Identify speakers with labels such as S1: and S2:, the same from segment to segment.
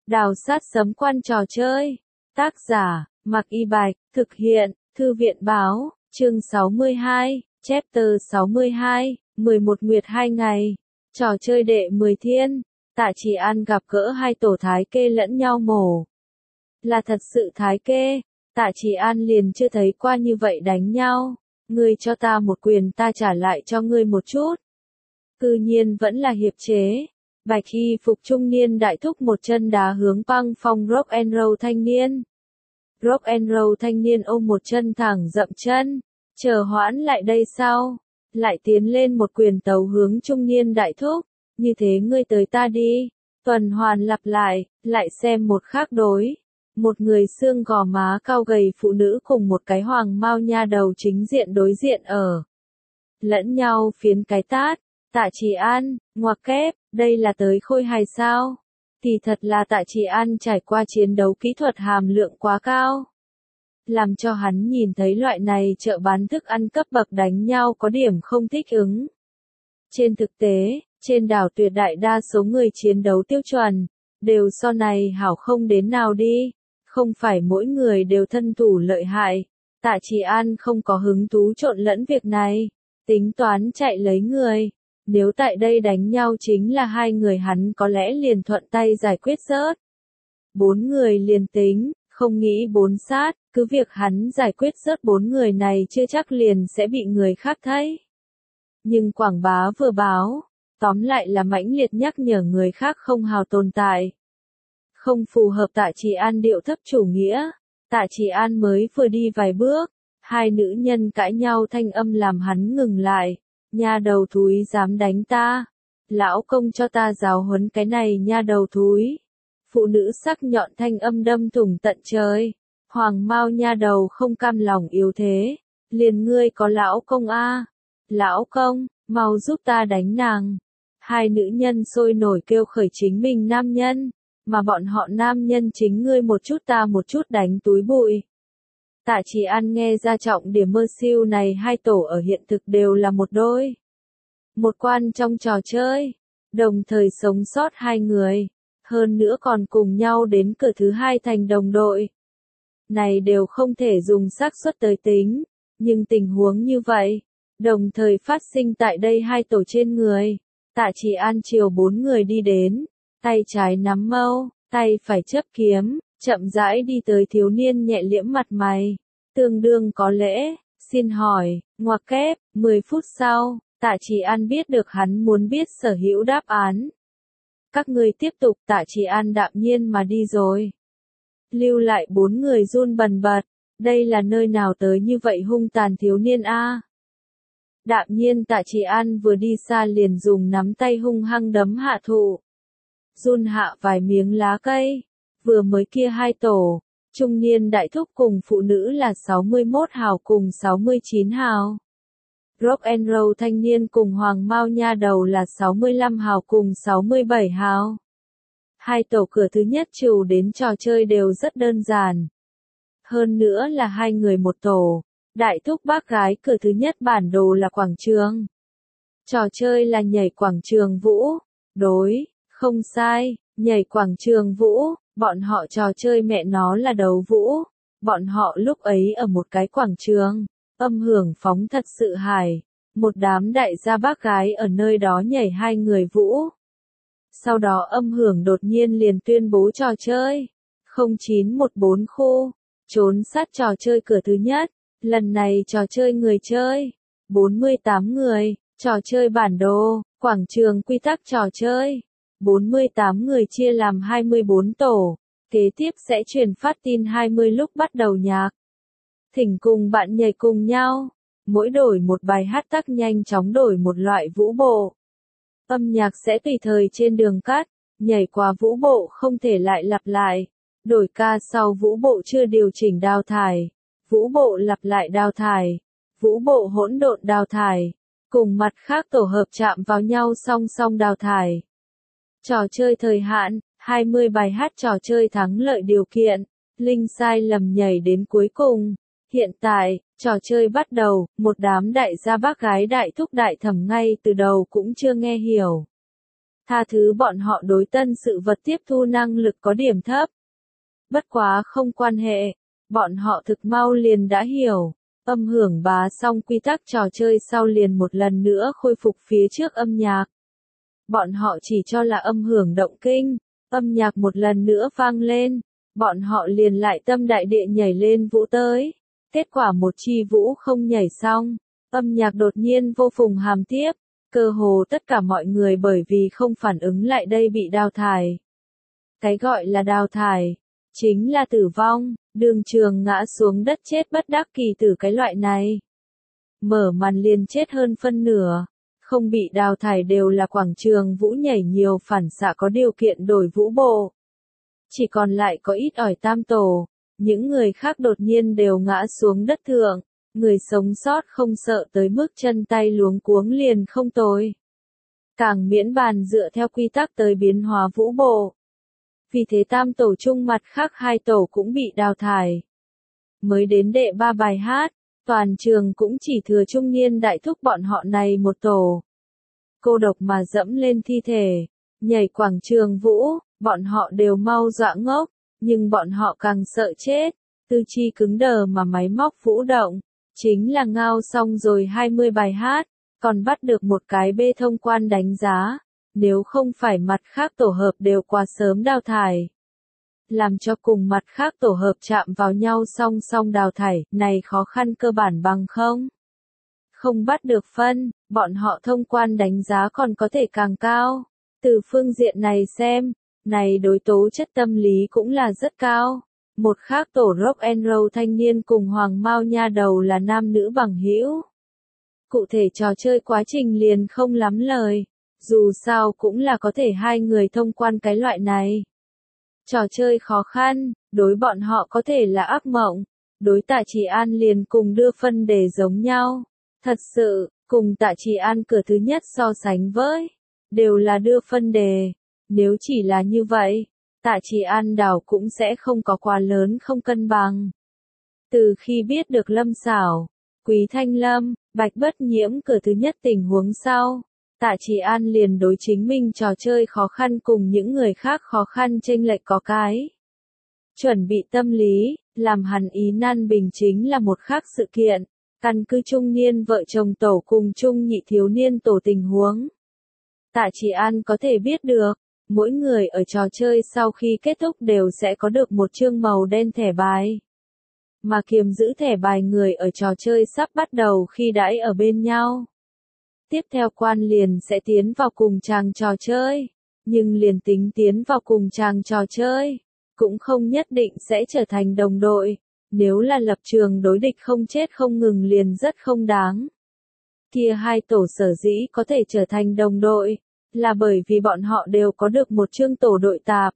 S1: Đào sát sấm quan trò chơi. Tác giả, Mạc Y Bạch, thực hiện, Thư viện báo, chương 62, chapter 62, 11 nguyệt 2 ngày. Trò chơi đệ 10 thiên, Tạ Chỉ An gặp gỡ hai tổ thái kê lẫn nhau mổ. Là thật sự thái kê, Tạ Chỉ An liền chưa thấy qua như vậy đánh nhau. Ngươi cho ta một quyền ta trả lại cho ngươi một chút. Cư nhiên vẫn là hiệp chế. Bạch y phục trung niên đại thúc một chân đá hướng băng phong rock and roll thanh niên. Rock and roll thanh niên ôm một chân thẳng dậm chân, chờ hoãn lại đây sau, lại tiến lên một quyền tấu hướng trung niên đại thúc, như thế ngươi tới ta đi, tuần hoàn lặp lại xem một khác đối. Một người xương gò má cao gầy phụ nữ cùng một cái hoàng mao nha đầu chính diện đối diện ở. Lẫn nhau phiến cái tát. Tạ Chỉ An, ngoặc kép, đây là tới khôi hài sao? Thì thật là Tạ Chỉ An trải qua chiến đấu kỹ thuật hàm lượng quá cao. Làm cho hắn nhìn thấy loại này chợ bán thức ăn cấp bậc đánh nhau có điểm không thích ứng. Trên thực tế, trên đảo tuyệt đại đa số người chiến đấu tiêu chuẩn, đều so này hảo không đến nào đi. Không phải mỗi người đều thân thủ lợi hại. Tạ Chỉ An không có hứng thú trộn lẫn việc này. Tính toán chạy lấy người. Nếu tại đây đánh nhau chính là hai người hắn có lẽ liền thuận tay giải quyết rớt. 4 người liền tính, không nghĩ 4 sát, cứ việc hắn giải quyết rớt 4 người này chưa chắc liền sẽ bị người khác thấy. Nhưng quảng bá vừa báo, tóm lại là mãnh liệt nhắc nhở người khác không hào tồn tại. Không phù hợp Tạ Chỉ An điệu thấp chủ nghĩa. Tạ Chỉ An mới vừa đi vài bước, hai nữ nhân cãi nhau thanh âm làm hắn ngừng lại. Nha đầu thúi dám đánh ta. Lão công cho ta giáo huấn cái này nha đầu thúi. Phụ nữ sắc nhọn thanh âm đâm thủng tận trời. Hoàng mao nha đầu không cam lòng yếu thế. Liền ngươi có lão công a? Lão công, mau giúp ta đánh nàng. Hai nữ nhân sôi nổi kêu khởi chính mình nam nhân. Mà bọn họ nam nhân chính ngươi một chút ta một chút đánh túi bụi. Tạ Chỉ An nghe ra trọng điểm mơ siêu này hai tổ ở hiện thực đều là một đôi. Một quan trong trò chơi, đồng thời sống sót hai người, hơn nữa còn cùng nhau đến cửa thứ hai thành đồng đội. Này đều không thể dùng xác suất tới tính, nhưng tình huống như vậy, đồng thời phát sinh tại đây hai tổ trên người. Tạ Chỉ An chiều 4 người đi đến, tay trái nắm mâu, tay phải chấp kiếm. Chậm rãi đi tới thiếu niên nhẹ liễm mặt mày, tương đương có lễ, xin hỏi, ngoặc kép, 10 phút sau, Tạ Chỉ An biết được hắn muốn biết sở hữu đáp án. Các ngươi tiếp tục. Tạ Chỉ An đạm nhiên mà đi rồi. Lưu lại 4 người run bần bật, đây là nơi nào tới như vậy hung tàn thiếu niên a? Đạm nhiên Tạ Chỉ An vừa đi xa liền dùng nắm tay hung hăng đấm hạ thụ. Run hạ vài miếng lá cây. Vừa mới kia hai tổ, trung niên đại thúc cùng phụ nữ là 61 hào cùng 69 hào. Rock and roll thanh niên cùng hoàng mao nha đầu là 65 hào cùng 67 hào. Hai tổ cửa thứ nhất trừ đến trò chơi đều rất đơn giản. Hơn nữa là hai người một tổ, đại thúc bác gái cửa thứ nhất bản đồ là quảng trường. Trò chơi là nhảy quảng trường vũ, đối, không sai, nhảy quảng trường vũ. Bọn họ trò chơi mẹ nó là đấu vũ. Bọn họ lúc ấy ở một cái quảng trường, âm hưởng phóng thật sự hài. Một đám đại gia bác gái ở nơi đó nhảy hai người vũ. Sau đó âm hưởng đột nhiên liền tuyên bố trò chơi. 0914 khu, trốn sát trò chơi cửa thứ nhất. Lần này trò chơi người chơi, 48 người, trò chơi bản đồ, quảng trường quy tắc trò chơi. 48 người chia làm 24 tổ, kế tiếp sẽ truyền phát tin 20 lúc bắt đầu nhạc. Thỉnh cùng bạn nhảy cùng nhau, mỗi đổi một bài hát tắc nhanh chóng đổi một loại vũ bộ. Âm nhạc sẽ tùy thời trên đường cắt, nhảy qua vũ bộ không thể lại lặp lại. Đổi ca sau vũ bộ chưa điều chỉnh đào thải, vũ bộ lặp lại đào thải, vũ bộ hỗn độn đào thải, cùng mặt khác tổ hợp chạm vào nhau song song đào thải. Trò chơi thời hạn, 20 bài hát trò chơi thắng lợi điều kiện, linh sai lầm nhảy đến cuối cùng. Hiện tại, trò chơi bắt đầu, một đám đại gia bác gái đại thúc đại thẩm ngay từ đầu cũng chưa nghe hiểu. tha thứ bọn họ đối tân sự vật tiếp thu năng lực có điểm thấp. Bất quá không quan hệ, bọn họ thực mau liền đã hiểu. Âm hưởng bá xong quy tắc trò chơi sau liền một lần nữa khôi phục phía trước âm nhạc. Bọn họ chỉ cho là âm hưởng động kinh, âm nhạc một lần nữa vang lên, bọn họ liền lại tâm đại địa nhảy lên vũ tới. Kết quả một chi vũ không nhảy xong, âm nhạc đột nhiên vô phùng hàm tiếp, cơ hồ tất cả mọi người bởi vì không phản ứng lại đây bị đào thải. Cái gọi là đào thải, chính là tử vong, đường trường ngã xuống đất chết bất đắc kỳ tử cái loại này. Mở màn liền chết hơn phân nửa, không bị đào thải đều là quảng trường vũ nhảy nhiều phản xạ có điều kiện đổi vũ bộ. Chỉ còn lại có ít ỏi tam tổ, những người khác đột nhiên đều ngã xuống đất thượng, người sống sót không sợ tới mức chân tay luống cuống liền không tồi. Càng miễn bàn dựa theo quy tắc tới biến hóa vũ bộ. Vì thế tam tổ chung mặt khác hai tổ cũng bị đào thải. Mới đến đệ 3 bài hát, toàn trường cũng chỉ thừa trung niên đại thúc bọn họ này một tổ. Cô độc mà dẫm lên thi thể, nhảy quảng trường vũ, bọn họ đều mau dọa ngốc, nhưng bọn họ càng sợ chết, tư chi cứng đờ mà máy móc vũ động, chính là ngao xong rồi 20 bài hát, còn bắt được một cái bê thông quan đánh giá. Nếu không phải mặt khác tổ hợp đều quá sớm đào thải. Làm cho cùng mặt khác tổ hợp chạm vào nhau song song đào thải, này khó khăn cơ bản bằng không? Không bắt được phân, bọn họ thông quan đánh giá còn có thể càng cao. Từ phương diện này xem, này đối tố chất tâm lý cũng là rất cao. Một khác tổ rock and roll thanh niên cùng Hoàng Mao nha đầu là nam nữ bằng hữu. Cụ thể trò chơi quá trình liền không lắm lời. Dù sao cũng là có thể hai người thông quan cái loại này. Trò chơi khó khăn, đối bọn họ có thể là ác mộng. Đối Tạ Trì An liền cùng đưa phân đề giống nhau. Thật sự, cùng Tạ Trì An cửa thứ nhất so sánh với, đều là đưa phân đề. Nếu chỉ là như vậy, Tạ Trì An đảo cũng sẽ không có quá lớn không cân bằng. Từ khi biết được Lâm Xảo, Quý Thanh Lâm, Bạch Bất Nhiễm cửa thứ nhất tình huống sau, Tạ Trì An liền đối chính mình trò chơi khó khăn cùng những người khác khó khăn chênh lệch có cái. Chuẩn bị tâm lý, làm hắn ý nan bình chính là một khác sự kiện, căn cứ trung niên vợ chồng tổ cùng trung nhị thiếu niên tổ tình huống. Tạ Trì An có thể biết được, mỗi người ở trò chơi sau khi kết thúc đều sẽ có được một chương màu đen thẻ bài. Mà kiềm giữ thẻ bài người ở trò chơi sắp bắt đầu khi đãi ở bên nhau. Tiếp theo quan liền sẽ tiến vào cùng chàng trò chơi, nhưng liền tính tiến vào cùng chàng trò chơi, cũng không nhất định sẽ trở thành đồng đội, nếu là lập trường đối địch không chết không ngừng liền rất không đáng. Kia hai tổ sở dĩ có thể trở thành đồng đội, là bởi vì bọn họ đều có được một chương tổ đội tạp.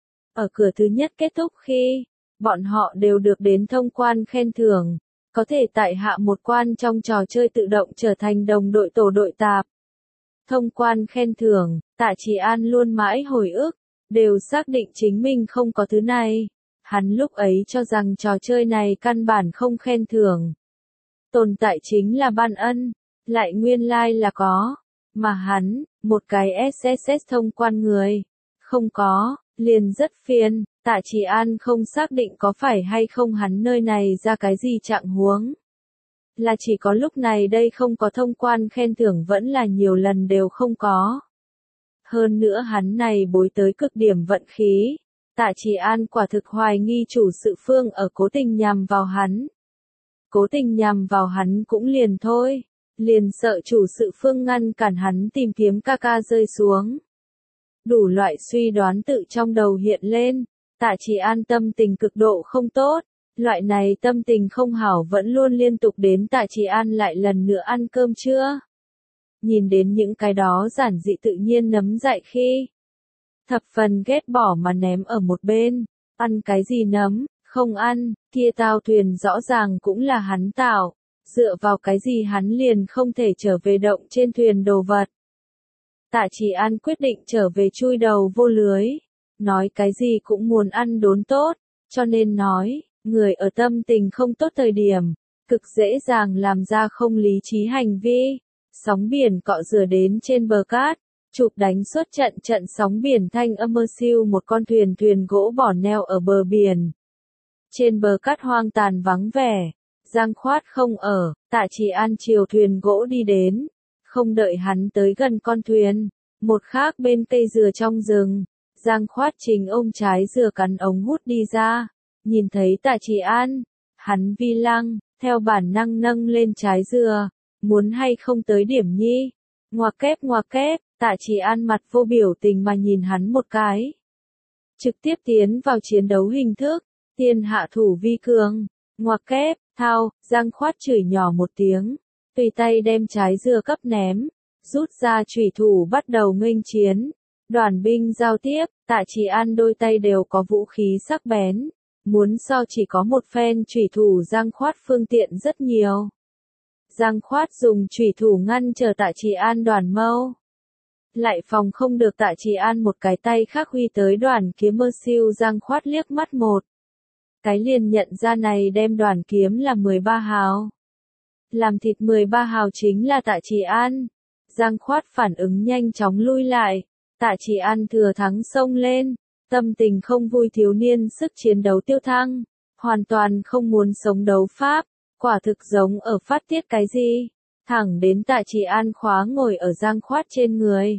S1: Ở cửa thứ nhất kết thúc khi, bọn họ đều được đến thông quan khen thưởng. Có thể tại hạ một quan trong trò chơi tự động trở thành đồng đội tổ đội tạp. Thông quan khen thưởng, Tạ Trì An luôn mãi hồi ức, đều xác định chính mình không có thứ này. Hắn lúc ấy cho rằng trò chơi này căn bản không khen thưởng. Tồn tại chính là ban ân, lại nguyên lai là có. Mà hắn, một cái SSS thông quan người, không có, liền rất phiền. Tạ Trì An không xác định có phải hay không hắn nơi này ra cái gì trạng huống. Là chỉ có lúc này đây không có thông quan khen thưởng vẫn là nhiều lần đều không có. Hơn nữa hắn này bối tới cực điểm vận khí. Tạ Trì An quả thực hoài nghi chủ sự phương ở cố tình nhằm vào hắn. Cố tình nhằm vào hắn cũng liền thôi. Liền sợ chủ sự phương ngăn cản hắn tìm kiếm ca ca rơi xuống. Đủ loại suy đoán tự trong đầu hiện lên. Tạ Trì An tâm tình cực độ không tốt, loại này tâm tình không hảo vẫn luôn liên tục đến Tạ Trì An lại lần nữa ăn cơm trưa. Nhìn đến những cái đó giản dị tự nhiên nấm dại khi thập phần ghét bỏ mà ném ở một bên, ăn cái gì nấm, không ăn, kia tao thuyền rõ ràng cũng là hắn tạo, dựa vào cái gì hắn liền không thể trở về động trên thuyền đồ vật. Tạ Trì An quyết định trở về chui đầu vô lưới. Nói cái gì cũng muốn ăn đốn tốt, cho nên nói, người ở tâm tình không tốt thời điểm, cực dễ dàng làm ra không lý trí hành vi, sóng biển cọ rửa đến trên bờ cát, Chụp đánh suốt trận sóng biển thanh âm mơ siêu một con thuyền gỗ bỏ neo ở bờ biển. Trên bờ cát hoang tàn vắng vẻ, Giang Khoát không ở, Tạ Chỉ An chiều thuyền gỗ đi đến, không đợi hắn tới gần con thuyền, một khác bên cây dừa trong rừng, Giang Khoát chính ôm trái dừa cắn ống hút đi ra, nhìn thấy Tạ Chỉ An, hắn vi lăng, theo bản năng nâng lên trái dừa, muốn hay không tới điểm nhi, ngoặc kép, Tạ Chỉ An mặt vô biểu tình mà nhìn hắn một cái. Trực tiếp tiến vào chiến đấu hình thức, tiên hạ thủ vi cường, ngoặc kép, thao, Giang Khoát chửi nhỏ một tiếng, tùy tay đem trái dừa cấp ném, rút ra chủy thủ bắt đầu nghênh chiến. Đoàn binh giao tiếp, Tạ Chỉ An đôi tay đều có vũ khí sắc bén, muốn so chỉ có một phen chủy thủ Giang Khoát phương tiện rất nhiều. Giang Khoát dùng chủy thủ ngăn chờ Tạ Chỉ An đoàn mâu. Lại phòng không được Tạ Chỉ An một cái tay khác huy tới đoàn kiếm mơ siêu Giang Khoát liếc mắt một. Cái liền nhận ra này đem đoàn kiếm là 13 hào. Làm thịt 13 hào chính là Tạ Chỉ An. Giang Khoát phản ứng nhanh chóng lui lại. Tạ Chỉ An thừa thắng xông lên. Tâm tình không vui thiếu niên sức chiến đấu tiêu thăng. Hoàn toàn không muốn sống đấu pháp. Quả thực giống ở phát tiết cái gì. Thẳng đến Tạ Chỉ An khóa ngồi ở Giang Khoát trên người.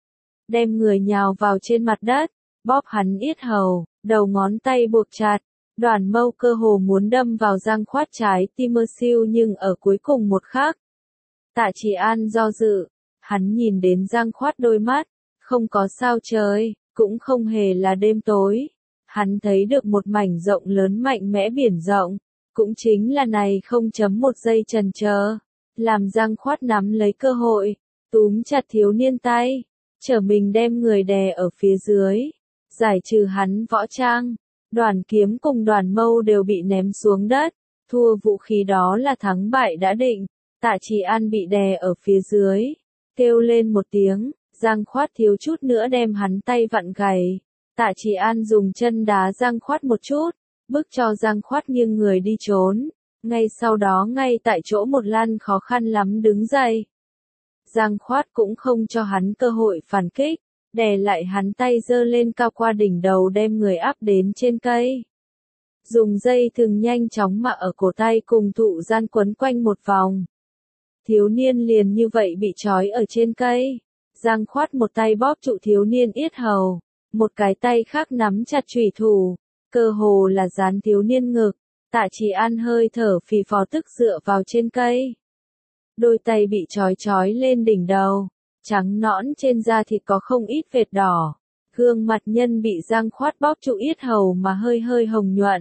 S1: Đem người nhào vào trên mặt đất. Bóp hắn yết hầu. Đầu ngón tay buộc chặt. Đoàn mâu cơ hồ muốn đâm vào Giang Khoát trái tim mơ siêu nhưng ở cuối cùng một khắc. Tạ Chỉ An do dự, hắn nhìn đến Giang Khoát đôi mắt, không có sao trời, cũng không hề là đêm tối. Hắn thấy được một mảnh rộng lớn mạnh mẽ biển rộng, cũng chính là này 0.1 giây chần chờ, làm Giang Khoát nắm lấy cơ hội, túm chặt thiếu niên tay, trở mình đem người đè ở phía dưới, giải trừ hắn võ trang. Đoàn kiếm cùng đoàn mâu đều bị ném xuống đất, thua vũ khí đó là thắng bại đã định, Tạ Chỉ An bị đè ở phía dưới, kêu lên một tiếng, Giang Khoát thiếu chút nữa đem hắn tay vặn gãy. Tạ Chỉ An dùng chân đá Giang Khoát một chút, bức cho Giang Khoát nghiêng người đi trốn, ngay sau đó ngay tại chỗ một lan khó khăn lắm đứng dậy. Giang Khoát cũng không cho hắn cơ hội phản kích. Đè lại hắn tay giơ lên cao qua đỉnh đầu đem người áp đến trên cây. Dùng dây thừng nhanh chóng mà ở cổ tay cùng thụ gian quấn quanh một vòng. Thiếu niên liền như vậy bị trói ở trên cây. Giang Khoát một tay bóp trụ thiếu niên yết hầu, một cái tay khác nắm chặt chủy thủ, cơ hồ là dán thiếu niên ngực. Tạ Chỉ An hơi thở phì phò tức dựa vào trên cây. Đôi tay bị trói lên đỉnh đầu. Trắng nõn trên da thịt có không ít vệt đỏ, gương mặt nhân bị Giang Khoát bóp trụ yết hầu mà hơi hồng nhuận.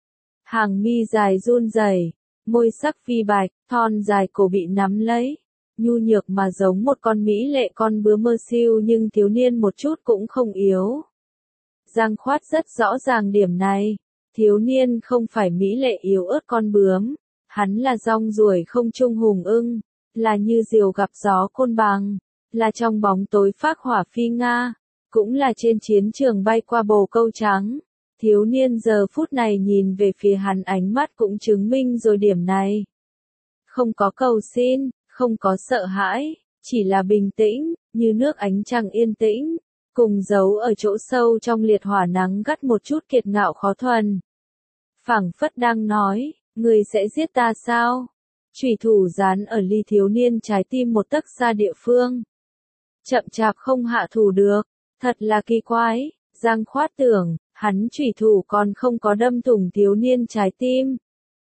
S1: Hàng mi dài run rẩy, môi sắc phi bạch, thon dài cổ bị nắm lấy, nhu nhược mà giống một con mỹ lệ con bướm mơ siêu nhưng thiếu niên một chút cũng không yếu. Giang Khoát rất rõ ràng điểm này, thiếu niên không phải mỹ lệ yếu ớt con bướm, hắn là rong ruổi không trung hùng ưng, là như diều gặp gió côn bằng. Là trong bóng tối phác hỏa phi Nga, cũng là trên chiến trường bay qua bồ câu trắng. Thiếu niên giờ phút này nhìn về phía hắn ánh mắt cũng chứng minh rồi điểm này. Không có cầu xin, không có sợ hãi, chỉ là bình tĩnh, như nước ánh trăng yên tĩnh, cùng giấu ở chỗ sâu trong liệt hỏa nắng gắt một chút kiệt ngạo khó thuần. Phảng phất đang nói, người sẽ giết ta sao? Chủy thủ dán ở ly thiếu niên trái tim một tấc xa địa phương. Chậm chạp không hạ thủ được, thật là kỳ quái, Giang Khoát tưởng, hắn chủy thủ còn không có đâm thủng thiếu niên trái tim.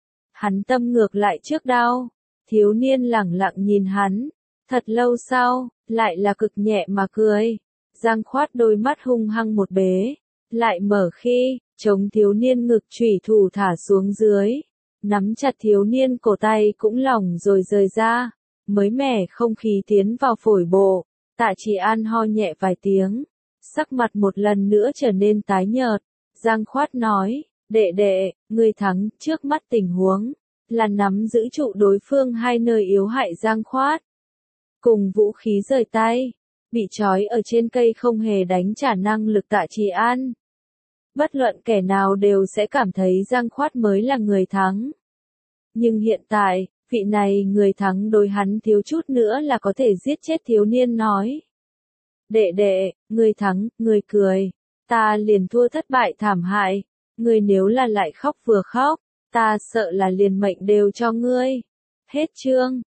S1: Hắn tâm ngược lại trước đau, thiếu niên lẳng lặng nhìn hắn, thật lâu sau, lại là cực nhẹ mà cười. Giang Khoát đôi mắt hung hăng một bế, lại mở khi, chống thiếu niên ngực chủy thủ thả xuống dưới, nắm chặt thiếu niên cổ tay cũng lỏng rồi rời ra, mới mẻ không khí tiến vào phổi bộ. Tạ Chỉ An ho nhẹ vài tiếng, sắc mặt một lần nữa trở nên tái nhợt. Giang Khoát nói, đệ, người thắng, trước mắt tình huống, là nắm giữ trụ đối phương hai nơi yếu hại Giang Khoát. Cùng vũ khí rời tay, bị trói ở trên cây không hề đánh trả năng lực Tạ Chỉ An. Bất luận kẻ nào đều sẽ cảm thấy Giang Khoát mới là người thắng. Nhưng hiện tại, vị này người thắng đối hắn thiếu chút nữa là có thể giết chết thiếu niên nói. Đệ đệ, ngươi thắng, ngươi cười. Ta liền thua thất bại thảm hại. Ngươi nếu là lại khóc vừa khóc, ta sợ là liền mệnh đều cho ngươi. Hết chương.